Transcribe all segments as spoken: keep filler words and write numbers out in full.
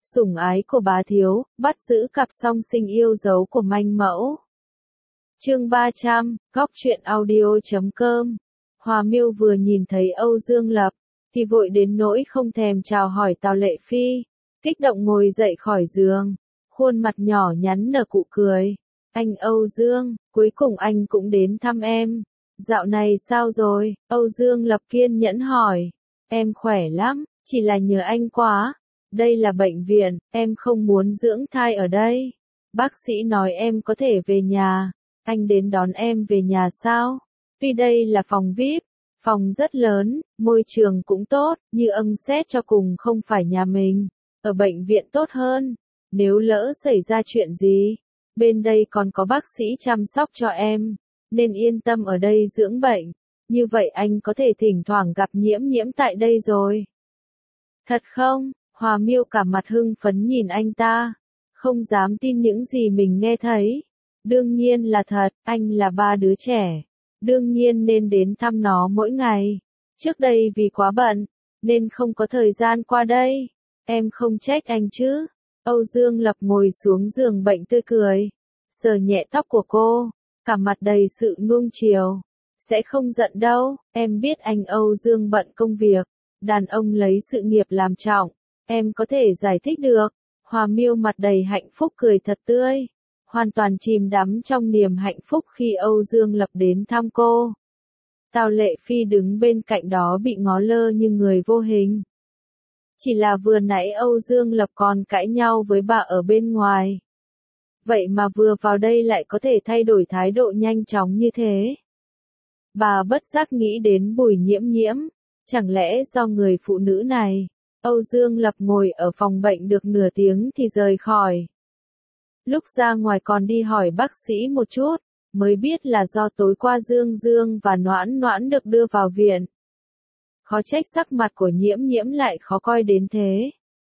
Sủng ái của bá thiếu, bắt giữ cặp song sinh yêu dấu của manh mẫu. Chương ba trăm, góc truyện audio chấm com. Hòa Miêu vừa nhìn thấy Âu Dương Lập, thì vội đến nỗi không thèm chào hỏi Tào Lệ Phi, kích động ngồi dậy khỏi giường, khuôn mặt nhỏ nhắn nở cụ cười. Anh Âu Dương, cuối cùng anh cũng đến thăm em. Dạo này sao rồi? Âu Dương Lập kiên nhẫn hỏi. Em khỏe lắm, chỉ là nhờ anh quá. Đây là bệnh viện, em không muốn dưỡng thai ở đây. Bác sĩ nói em có thể về nhà. Anh đến đón em về nhà sao? Vì đây là phòng vi ai pi, phòng rất lớn, môi trường cũng tốt, như âm xét cho cùng không phải nhà mình. Ở bệnh viện tốt hơn. Nếu lỡ xảy ra chuyện gì, bên đây còn có bác sĩ chăm sóc cho em, nên yên tâm ở đây dưỡng bệnh. Như vậy anh có thể thỉnh thoảng gặp Nhiễm Nhiễm tại đây rồi. Thật không? Hòa Miêu cả mặt hưng phấn nhìn anh ta, không dám tin những gì mình nghe thấy. Đương nhiên là thật, anh là ba đứa trẻ, đương nhiên nên đến thăm nó mỗi ngày. Trước đây vì quá bận, nên không có thời gian qua đây. Em không trách anh chứ? Âu Dương Lập ngồi xuống giường bệnh tươi cười, sờ nhẹ tóc của cô, cả mặt đầy sự nuông chiều. Sẽ không giận đâu, em biết anh Âu Dương bận công việc, đàn ông lấy sự nghiệp làm trọng, em có thể giải thích được. Hòa Miêu mặt đầy hạnh phúc cười thật tươi, hoàn toàn chìm đắm trong niềm hạnh phúc khi Âu Dương Lập đến thăm cô. Tào Lệ Phi đứng bên cạnh đó bị ngó lơ như người vô hình. Chỉ là vừa nãy Âu Dương Lập còn cãi nhau với bà ở bên ngoài. Vậy mà vừa vào đây lại có thể thay đổi thái độ nhanh chóng như thế. Bà bất giác nghĩ đến Bùi Nhiễm Nhiễm, chẳng lẽ do người phụ nữ này. Âu Dương Lập ngồi ở phòng bệnh được nửa tiếng thì rời khỏi. Lúc ra ngoài còn đi hỏi bác sĩ một chút, mới biết là do tối qua Dương Dương và Noãn Noãn được đưa vào viện. Khó trách sắc mặt của Nhiễm Nhiễm lại khó coi đến thế.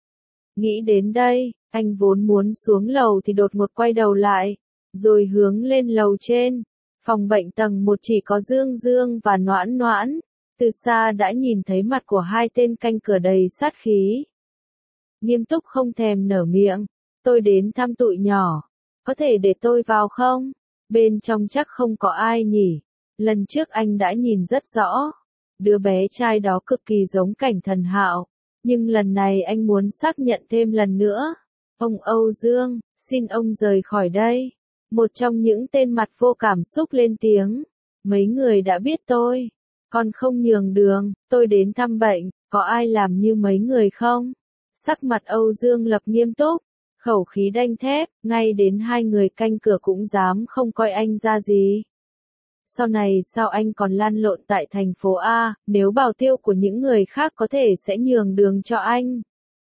Nghĩ đến đây, anh vốn muốn xuống lầu thì đột ngột quay đầu lại, rồi hướng lên lầu trên. Phòng bệnh tầng một chỉ có Dương Dương và Noãn Noãn, từ xa đã nhìn thấy mặt của hai tên canh cửa đầy sát khí. Nghiêm túc không thèm nở miệng, tôi đến thăm tụi nhỏ, có thể để tôi vào không? Bên trong chắc không có ai nhỉ, lần trước anh đã nhìn rất rõ, đứa bé trai đó cực kỳ giống Cảnh Thần Hạo, nhưng lần này anh muốn xác nhận thêm lần nữa. Ông Âu Dương, xin ông rời khỏi đây. Một trong những tên mặt vô cảm xúc lên tiếng. Mấy người đã biết tôi, còn không nhường đường, tôi đến thăm bệnh, có ai làm như mấy người không? Sắc mặt Âu Dương Lập nghiêm túc, khẩu khí đanh thép, ngay đến hai người canh cửa cũng dám không coi anh ra gì. Sau này sao anh còn lăn lộn tại thành phố A, nếu bảo tiêu của những người khác có thể sẽ nhường đường cho anh.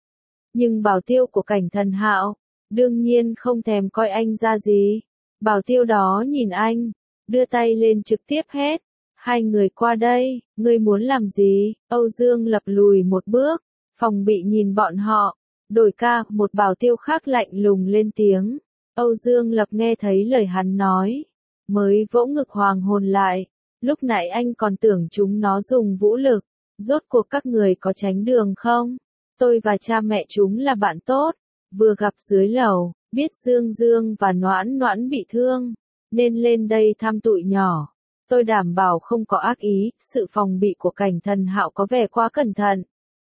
Nhưng bảo tiêu của Cảnh Thần Hạo, đương nhiên không thèm coi anh ra gì. Bảo tiêu đó nhìn anh, đưa tay lên trực tiếp hét. Hai người qua đây, ngươi muốn làm gì? Âu Dương Lập lùi một bước, phòng bị nhìn bọn họ. Đổi ca, một bảo tiêu khác lạnh lùng lên tiếng. Âu Dương Lập nghe thấy lời hắn nói, mới vỗ ngực hoàng hồn lại. Lúc nãy anh còn tưởng chúng nó dùng vũ lực. Rốt cuộc các người có tránh đường không? Tôi và cha mẹ chúng là bạn tốt, vừa gặp dưới lầu, biết Dương Dương và Noãn Noãn bị thương, nên lên đây thăm tụi nhỏ. Tôi đảm bảo không có ác ý, sự phòng bị của Cảnh Thần Hạo có vẻ quá cẩn thận.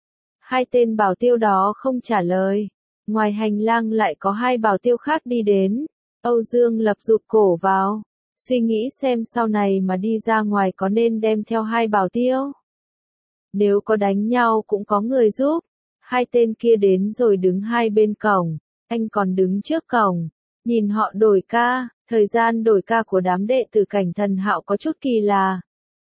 Hai tên bảo tiêu đó không trả lời. Ngoài hành lang lại có hai bảo tiêu khác đi đến. Âu Dương Lập rụt cổ vào, suy nghĩ xem sau này mà đi ra ngoài có nên đem theo hai bảo tiêu. Nếu có đánh nhau cũng có người giúp. Hai tên kia đến rồi đứng hai bên cổng, anh còn đứng trước cổng, nhìn họ đổi ca. Thời gian đổi ca của đám đệ tử Cảnh Thần Hạo có chút kỳ lạ.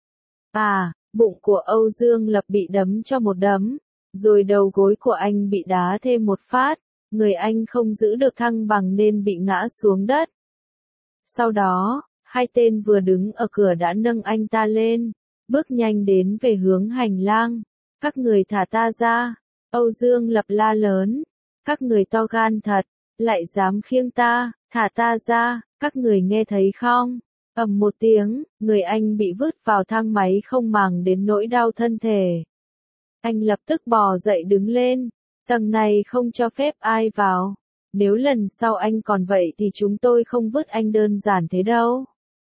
À, bụng của Âu Dương Lập bị đấm cho một đấm, rồi đầu gối của anh bị đá thêm một phát, người anh không giữ được thăng bằng nên bị ngã xuống đất. Sau đó, hai tên vừa đứng ở cửa đã nâng anh ta lên, bước nhanh đến về hướng hành lang. Các người thả ta ra, Âu Dương Lập la lớn, các người to gan thật, lại dám khiêng ta, thả ta ra. Các người nghe thấy không? Ầm một tiếng, người anh bị vứt vào thang máy không màng đến nỗi đau thân thể. Anh lập tức bò dậy đứng lên, Tầng này không cho phép ai vào. Nếu lần sau anh còn vậy thì chúng tôi không vứt anh đơn giản thế đâu.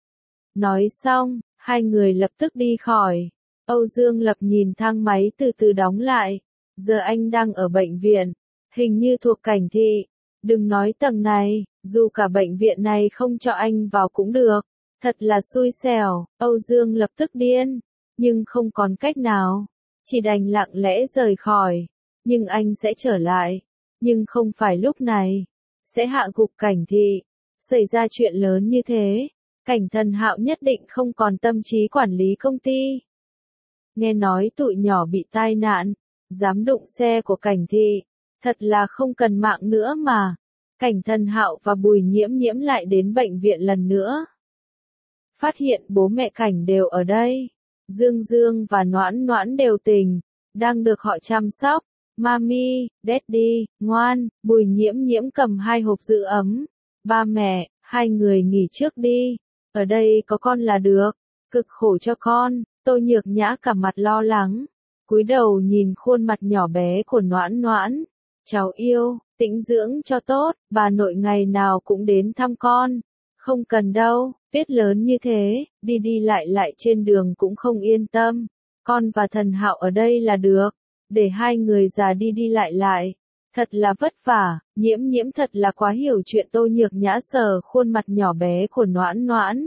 Nói xong, hai người lập tức đi khỏi. Âu Dương Lập nhìn thang máy từ từ đóng lại. Giờ anh đang ở bệnh viện, hình như thuộc Cảnh Thị. Đừng nói tầng này, dù cả bệnh viện này không cho anh vào cũng được. Thật là xui xẻo, Âu Dương Lập tức điên, nhưng không còn cách nào. Chỉ đành lặng lẽ rời khỏi. Nhưng anh sẽ trở lại. Nhưng không phải lúc này. Sẽ hạ gục Cảnh Thị. Xảy ra chuyện lớn như thế, Cảnh Thần Hạo nhất định không còn tâm trí quản lý công ty. Nghe nói tụi nhỏ bị tai nạn, dám đụng xe của Cảnh Thị, thật là không cần mạng nữa mà. Cảnh Thần Hạo và Bùi Nhiễm Nhiễm lại đến bệnh viện lần nữa. Phát hiện bố mẹ Cảnh đều ở đây. Dương Dương và Noãn Noãn đều tỉnh, đang được họ chăm sóc. Mami, Daddy, ngoan, Bùi Nhiễm Nhiễm cầm hai hộp giữ ấm. Ba mẹ, hai người nghỉ trước đi. Ở đây có con là được. Cực khổ cho con. Tô Nhược Nhã cả mặt lo lắng. Cúi đầu nhìn khuôn mặt nhỏ bé của Noãn Noãn. Cháu yêu, tĩnh dưỡng cho tốt. Bà nội ngày nào cũng đến thăm con. Không cần đâu, biết lớn như thế, đi đi lại lại trên đường cũng không yên tâm. Con và Thần Hạo ở đây là được. Để hai người già đi đi lại lại. Thật là vất vả, Nhiễm Nhiễm thật là quá hiểu chuyện. Tô Nhược Nhã sờ khuôn mặt nhỏ bé của Noãn Noãn.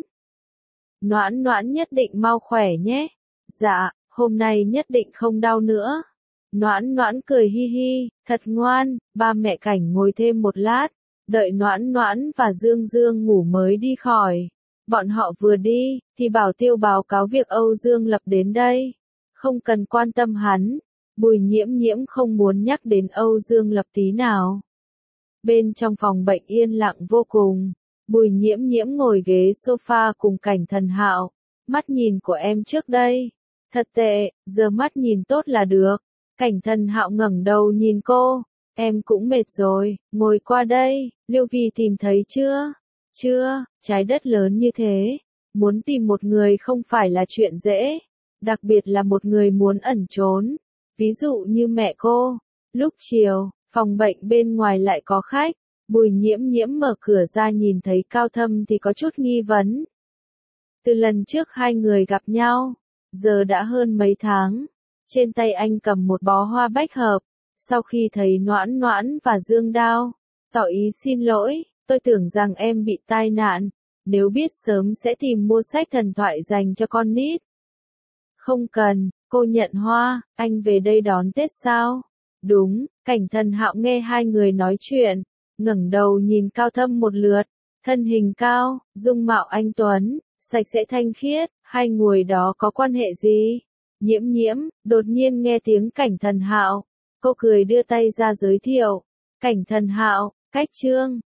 Noãn Noãn nhất định mau khỏe nhé. Dạ, hôm nay nhất định không đau nữa. Noãn Noãn cười hi hi, thật ngoan. Ba mẹ Cảnh ngồi thêm một lát, đợi Noãn Noãn và Dương Dương ngủ mới đi khỏi. Bọn họ vừa đi, thì Bảo Tiêu báo cáo việc Âu Dương Lập đến đây. Không cần quan tâm hắn. Bùi Nhiễm Nhiễm không muốn nhắc đến Âu Dương Lập tí nào. Bên trong phòng bệnh yên lặng vô cùng. Bùi Nhiễm Nhiễm ngồi ghế sofa cùng Cảnh Thần Hạo. Mắt nhìn của em trước đây. Thật tệ, giờ mắt nhìn tốt là được. Cảnh Thần Hạo ngẩng đầu nhìn cô. Em cũng mệt rồi, ngồi qua đây. Liêu Vi tìm thấy chưa? Chưa, trái đất lớn như thế. Muốn tìm một người không phải là chuyện dễ. Đặc biệt là một người muốn ẩn trốn. Ví dụ như mẹ cô. Lúc chiều, phòng bệnh bên ngoài lại có khách. Bùi Nhiễm Nhiễm mở cửa ra nhìn thấy Cao Thâm thì có chút nghi vấn. Từ lần trước hai người gặp nhau, giờ đã hơn mấy tháng. Trên tay anh cầm một bó hoa bách hợp. Sau khi thấy Noãn Noãn và Dương Đao, tỏ ý xin lỗi, tôi tưởng rằng em bị tai nạn. Nếu biết sớm sẽ tìm mua sách thần thoại dành cho con nít. Không cần, cô nhận hoa, anh về đây đón Tết sao? Đúng, Cảnh Thần Hạo nghe hai người nói chuyện, ngẩng đầu nhìn Cao Thâm một lượt, thân hình cao, dung mạo anh tuấn, sạch sẽ thanh khiết, hai người đó có quan hệ gì? Nhiễm Nhiễm, đột nhiên nghe tiếng Cảnh Thần Hạo, cô cười đưa tay ra giới thiệu. Cảnh Thần Hạo, Cách Trương,